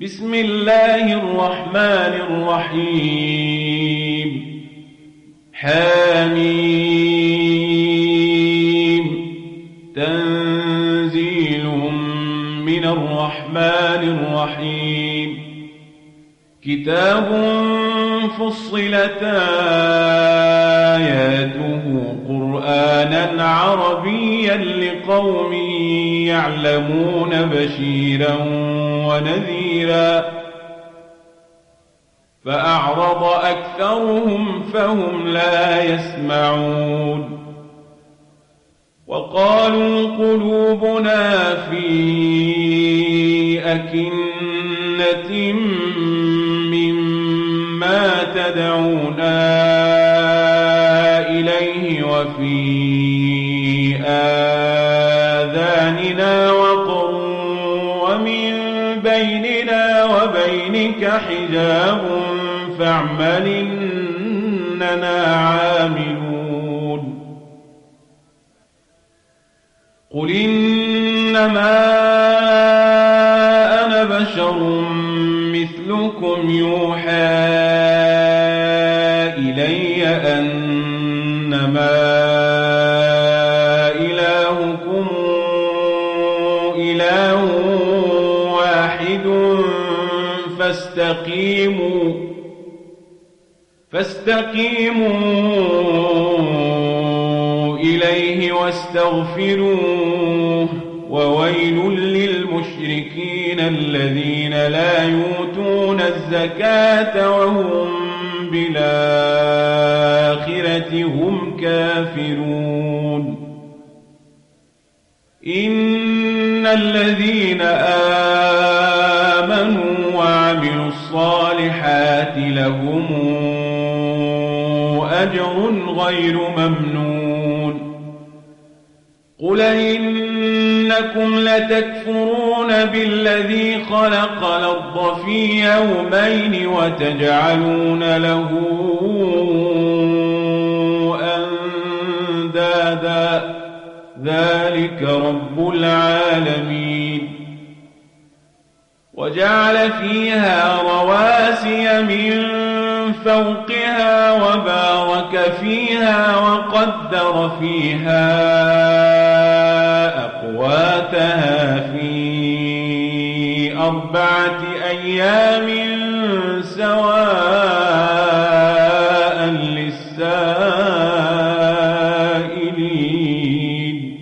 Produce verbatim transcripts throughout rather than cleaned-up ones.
بسم الله الرحمن الرحيم. حميم. تنزيل من الرحمن الرحيم. كتاب فصلت آياته قرآنا عربيا لقوم يعلمون بشيرا ونذيرا فأعرض أكثرهم فهم لا يسمعون. وقالوا قلوبنا في أكنة مما تدعونا إليه وفي آذاننا وقر ومن بيننا وبينك حجاب فاعمل إننا عاملون. قل إنما أنا بشر مثلكم يوحى إلي أنما إلهكم إله واحد فاستقيموا فاستقيموا إليه واستغفروه. وويل للمشركين الذين لا يؤتون الزكاة وهم بالآخرة هم كافرون. إن الذين آمنوا وعملوا الصالحات لهم أجر غير ممنون. قل إنكم لتكفرون بالذي خلق الأرض في يومين وتجعلون له أندادا ذلك رب العالمين. وجعل فيها رواسي من فوقها وبارك فيها وقدر فيها أقواتها في أربعة أيام سواء للسائلين.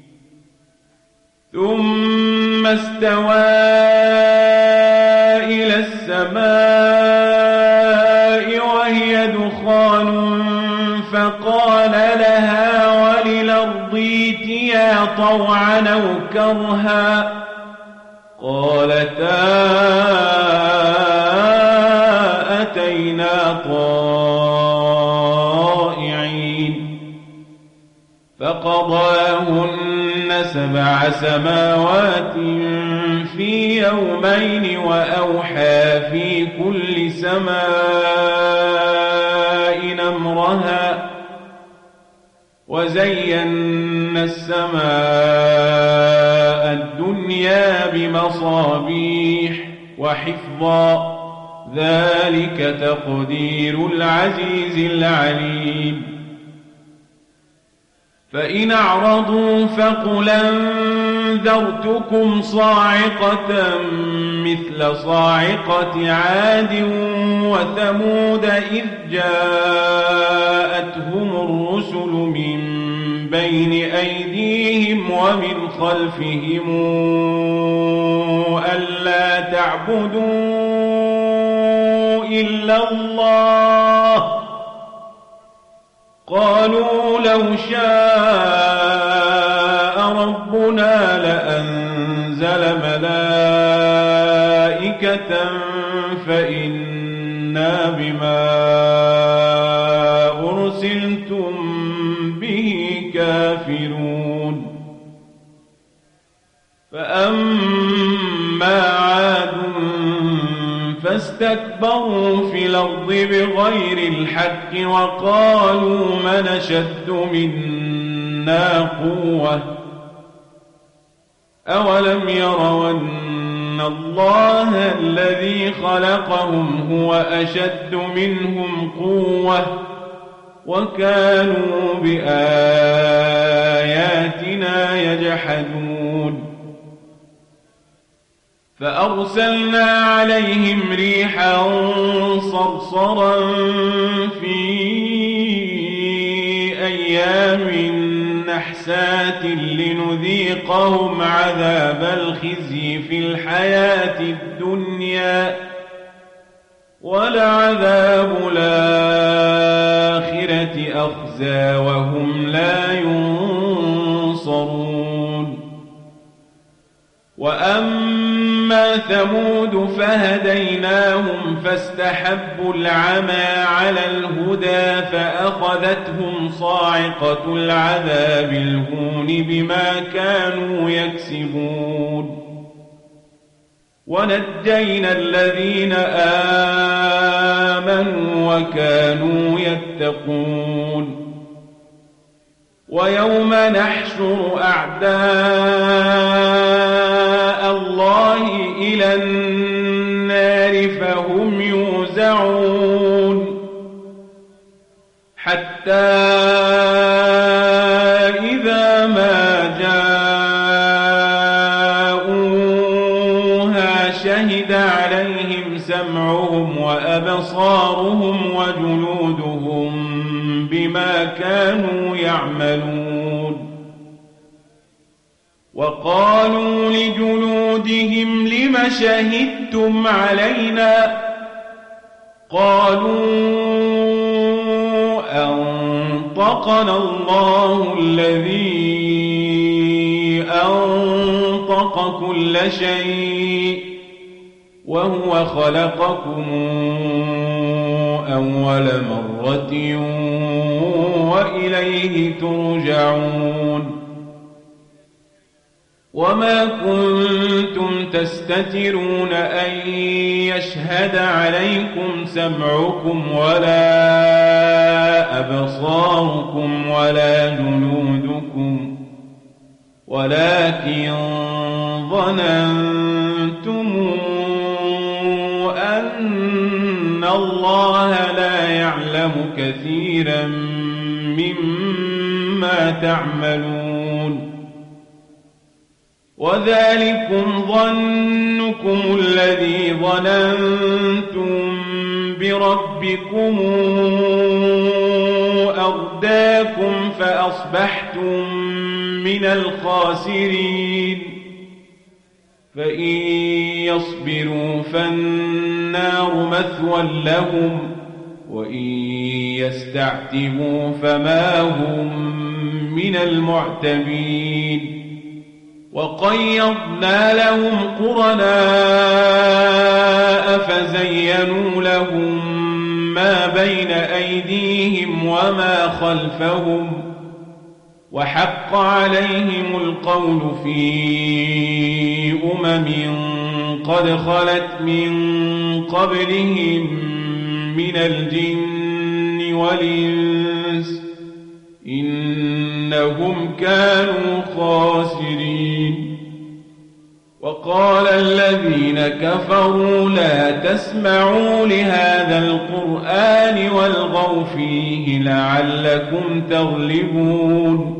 ثم استوى إلى السماء وهي دخان فقال لها وللأرض ائتيا طوعا أو كرها قالتا أتينا طائعين. فقضاهن سبع سماوات في يومين وأوحى في كل سماء أمرها وزينا السماء الدنيا بمصابيح وحفظا ذلك تقدير العزيز العليم. فإن أعرضوا فقل أنذرتكم صاعقة مثل صاعقة عاد وثمود إذ جاءتهم الرسل من بين أيديهم ومن خلفهم ألا تعبدوا إلا الله قالوا لو شاء ربنا لأنزل ملائكة فإنا بما أرسلتم به كافرون. فأما عاد فاستكبروا في الأرض بغير الحق وقالوا من أشد منا قوة أولم يروا أن الله الذي خلقهم هو أشد منهم قوة وكانوا بآياتنا يجحدون فأرسلنا عليهم ريحا صرصرا في أيام نحسات لنذيقهم عذاب الخزي في الحياة الدنيا ولعذاب الآخرة أخزى وهم لا ينصرون وأما ثمود فهديناهم فاستحبوا العمى على الهدى فأخذتهم صاعقة العذاب الهون بما كانوا يكسبون ونجينا الذين آمنوا وكانوا يتقون ويوم نحشر أعداء الله إلى النار فهم يوزعون حتى إذا ما جاءوها شهد عليهم سمعهم وأبصارهم وجلودهم بما كانوا يعملون وقالوا لجلودهم لم شهدتم علينا قالوا أنطقنا الله الذي أنطق كل شيء وهو خلقكم أول مرة وإليه ترجعون وما كنتم تستترون أن يشهد عليكم سمعكم ولا أبصاركم ولا جلودكم ولكن ظننتم أن الله لا يعلم كثيرا مما تعملون وذلكم ظنكم الذي ظننتم بربكم أرداكم فأصبحتم من الخاسرين فإن يصبروا فالنار مثوى لهم وإن يستعتبوا فما هم من المعتبين وقيضنا لهم قرناء فزينوا لهم ما بين أيديهم وما خلفهم وحق عليهم القول في أمم قد خلت من قبلهم من الجن والإنس إنهم كانوا خاسرين وقال الذين كفروا لا تسمعوا لهذا القرآن والغوا فيه لعلكم تغلبون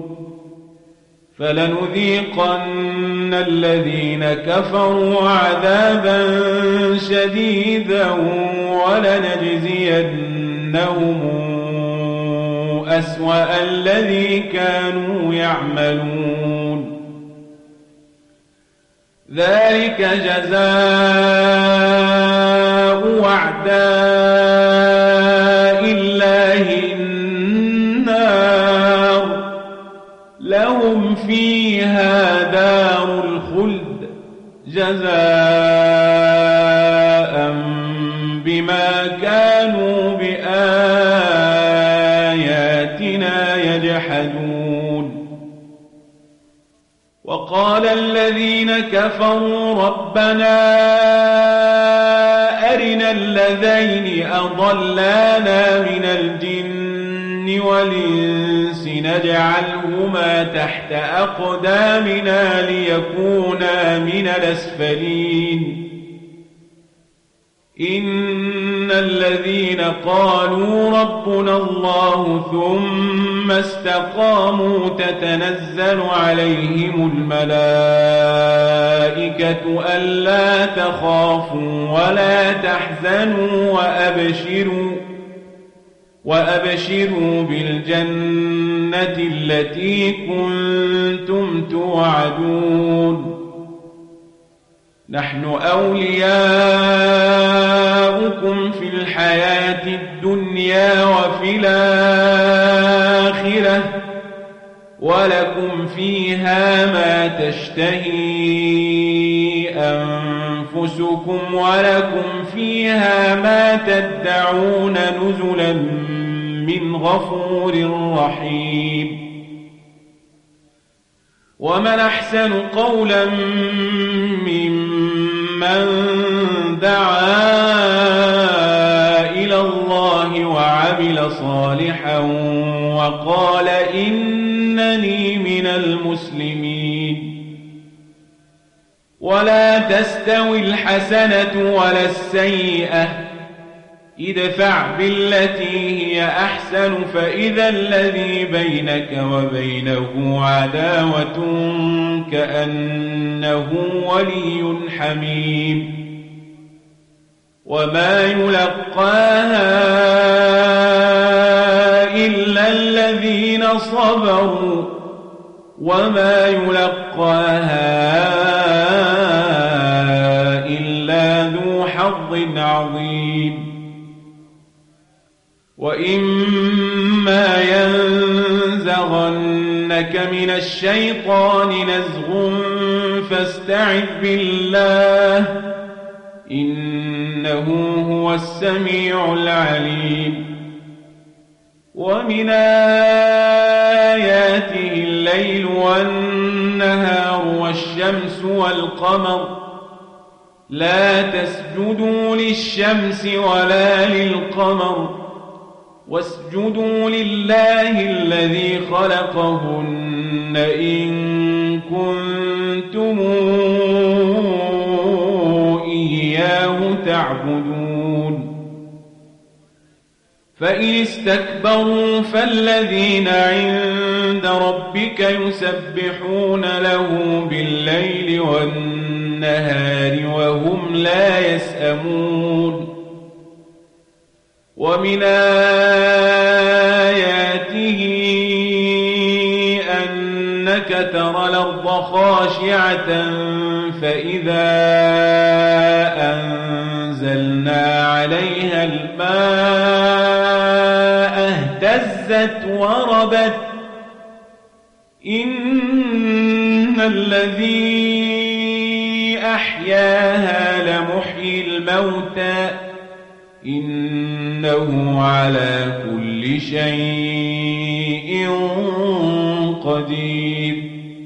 فلنذيقن الذين كفروا عذابا شديدا ولنجزينهم أسوأ الذي كانوا يعملون ذلك جزاء أعداء الله النار لهم فيها دار الخلد جزاء بما كانوا بآياتنا يجحدون وقال الذين كفروا ربنا أرنا الذين أضلانا من الجن والإنس نجعلهما تحت أقدامنا ليكونا من الأسفلين إن الذين قالوا ربنا الله ثم استقاموا تتنزل عليهم الملائكة ألا تخافوا ولا تحزنوا وأبشروا وأبشروا بالجنة التي كنتم توعدون نحن أولياؤكم في الحياة الدنيا وفي الآخرة ولكم فيها ما تشتهي أنفسكم ولكم فيها ما تدعون نزلا من غفور رحيم ومن أحسن قولا ممن دعا إلى الله وعمل صالحا وقال إنني من المسلمين ولا تستوي الحسنة ولا السيئة ادفع بالتي هي أحسن فإذا الذي بينك وبينه عداوة كأنه ولي حميم وما يلقاها إلا الذين صبروا وما يلقاها إلا ذو حظ عظيم وإما ينزغنك من الشيطان نزغ فاستعذ بالله إنه هو السميع العليم ومن آياته الليل والنهار والشمس والقمر لا تسجدوا للشمس ولا للقمر واسجدوا لله الذي خلقهن إن كنتم إياه تعبدون فإن استكبروا فالذين عند ربك يسبحون له بالليل والنهار وهم لا يسأمون ومن آياته أنك ترى الأرض خاشعة فإذا أنزلنا عليها الماء اهتزت وربت إن الذي أحياها لمحيي الموتى إنه على كل شيء قدير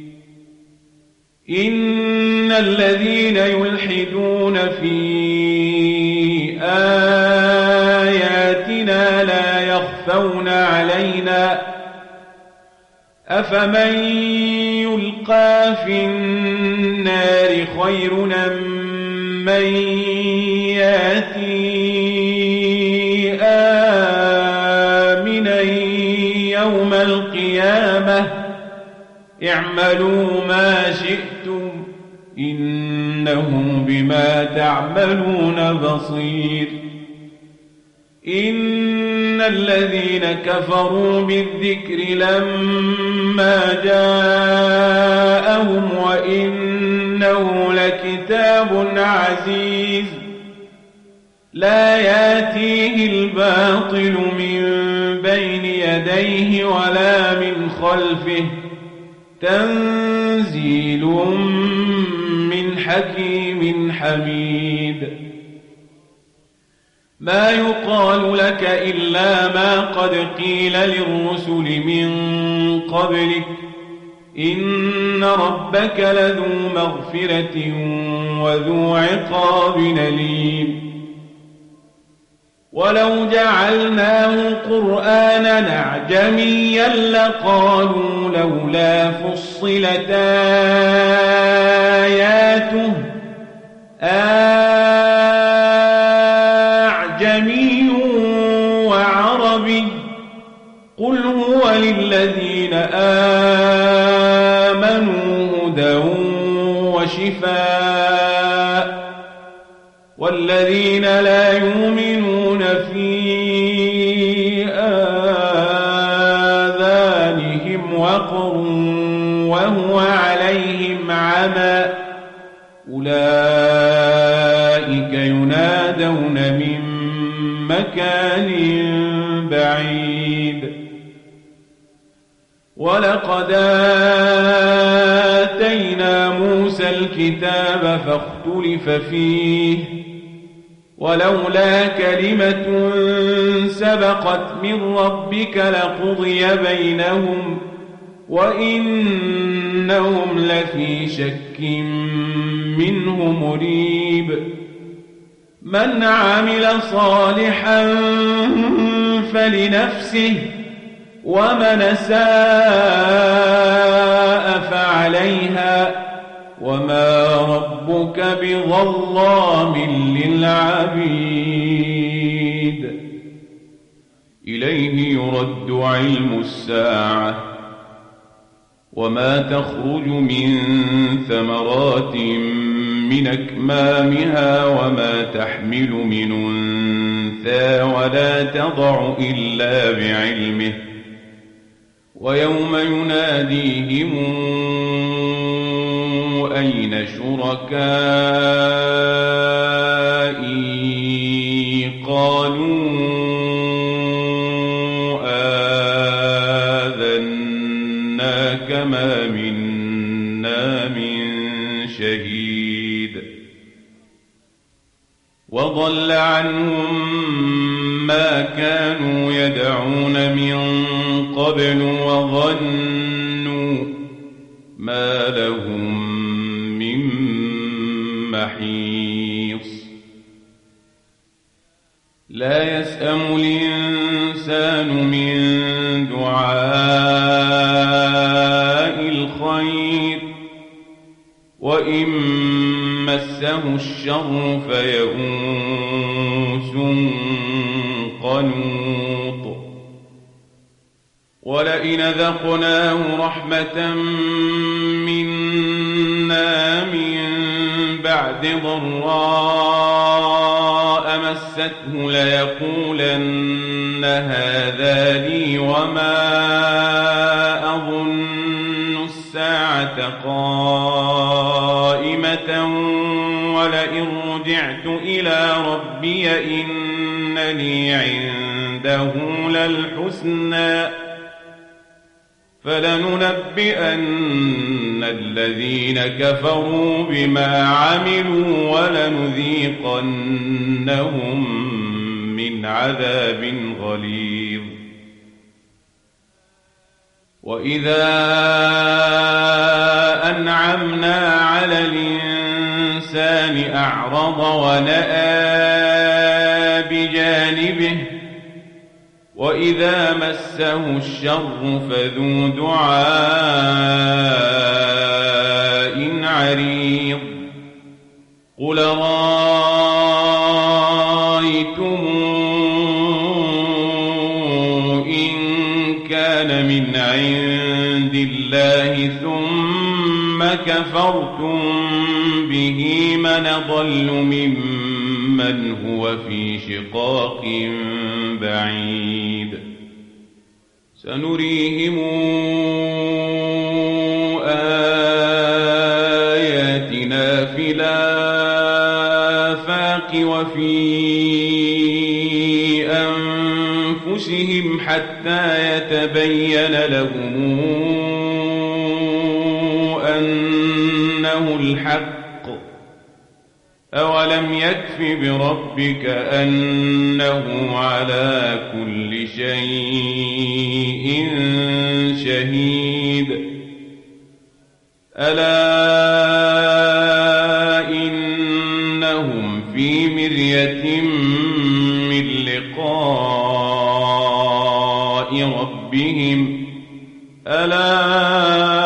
إن الذين يلحدون في آياتنا لا يخفون علينا أفمن يلقى في النار خير من ياتي آمنا يوم القيامة اعملوا ما شئتم إنه بما تعملون بصير إن الذين كفروا بالذكر لما جاءهم وإنه لكتاب عزيز لا ياتيه الباطل من بين يديه ولا من خلفه تنزيل من حكيم حميد ما يقال لك إلا ما قد قيل للرسل من قبلك إن ربك لذو مغفرة وذو عقاب أليم ولو جعلناه قرآنا أعجميا لقالوا لولا فصلت آياته وشفاء والذين لا يؤمنون في آذانهم وقر وهو عليهم عمى أولئك ينادون من مكان بعيد ولقد آتينا موسى الكتاب فاختلف فيه ولولا كلمة سبقت من ربك لقضي بينهم وإنهم لفي شك منه مريب من عمل صالحا فلنفسه ومن أساء فعليها وما ربك بظلام للعبيد إليه يرد علم الساعة وما تخرج من ثمرات من أكمامها وما تحمل من أنثى ولا تضع إلا بعلمه ويوم يناديهم أين شركائي قالوا آذناك ما منا من شهيد وضل عنهم ما كانوا يدعون من قبل وظنوا ما لهم من محيص لا يسأم الإنسان من دعاء الخير وإن مسه الشر فيئوس قنوط ولئن ذقناه رحمة منا من بعد ضراء مسته ليقولن هذا لي وما أظن الساعة قائمة ولئن رجعت إلى ربي إن لي عنده للحسنى فلننبئن الذين كفروا بما عملوا ولنذيقنهم من عذاب غليظ وإذا أنعمنا على الإنسان أعرض ونأى بجانبه وإذا مسه الشر فذو دعاء عريض قل رأيتم إن كان من عند الله ثم كفرتم به من ضل ممن هو في شقاق بعيد سنريهم آياتنا في الآفاق وفي أنفسهم حتى يتبين لهم أنه الحق أولم يكف بربك أنه على كل شيء شهيد ألا إنهم في مرية من لقاء ربهم ألا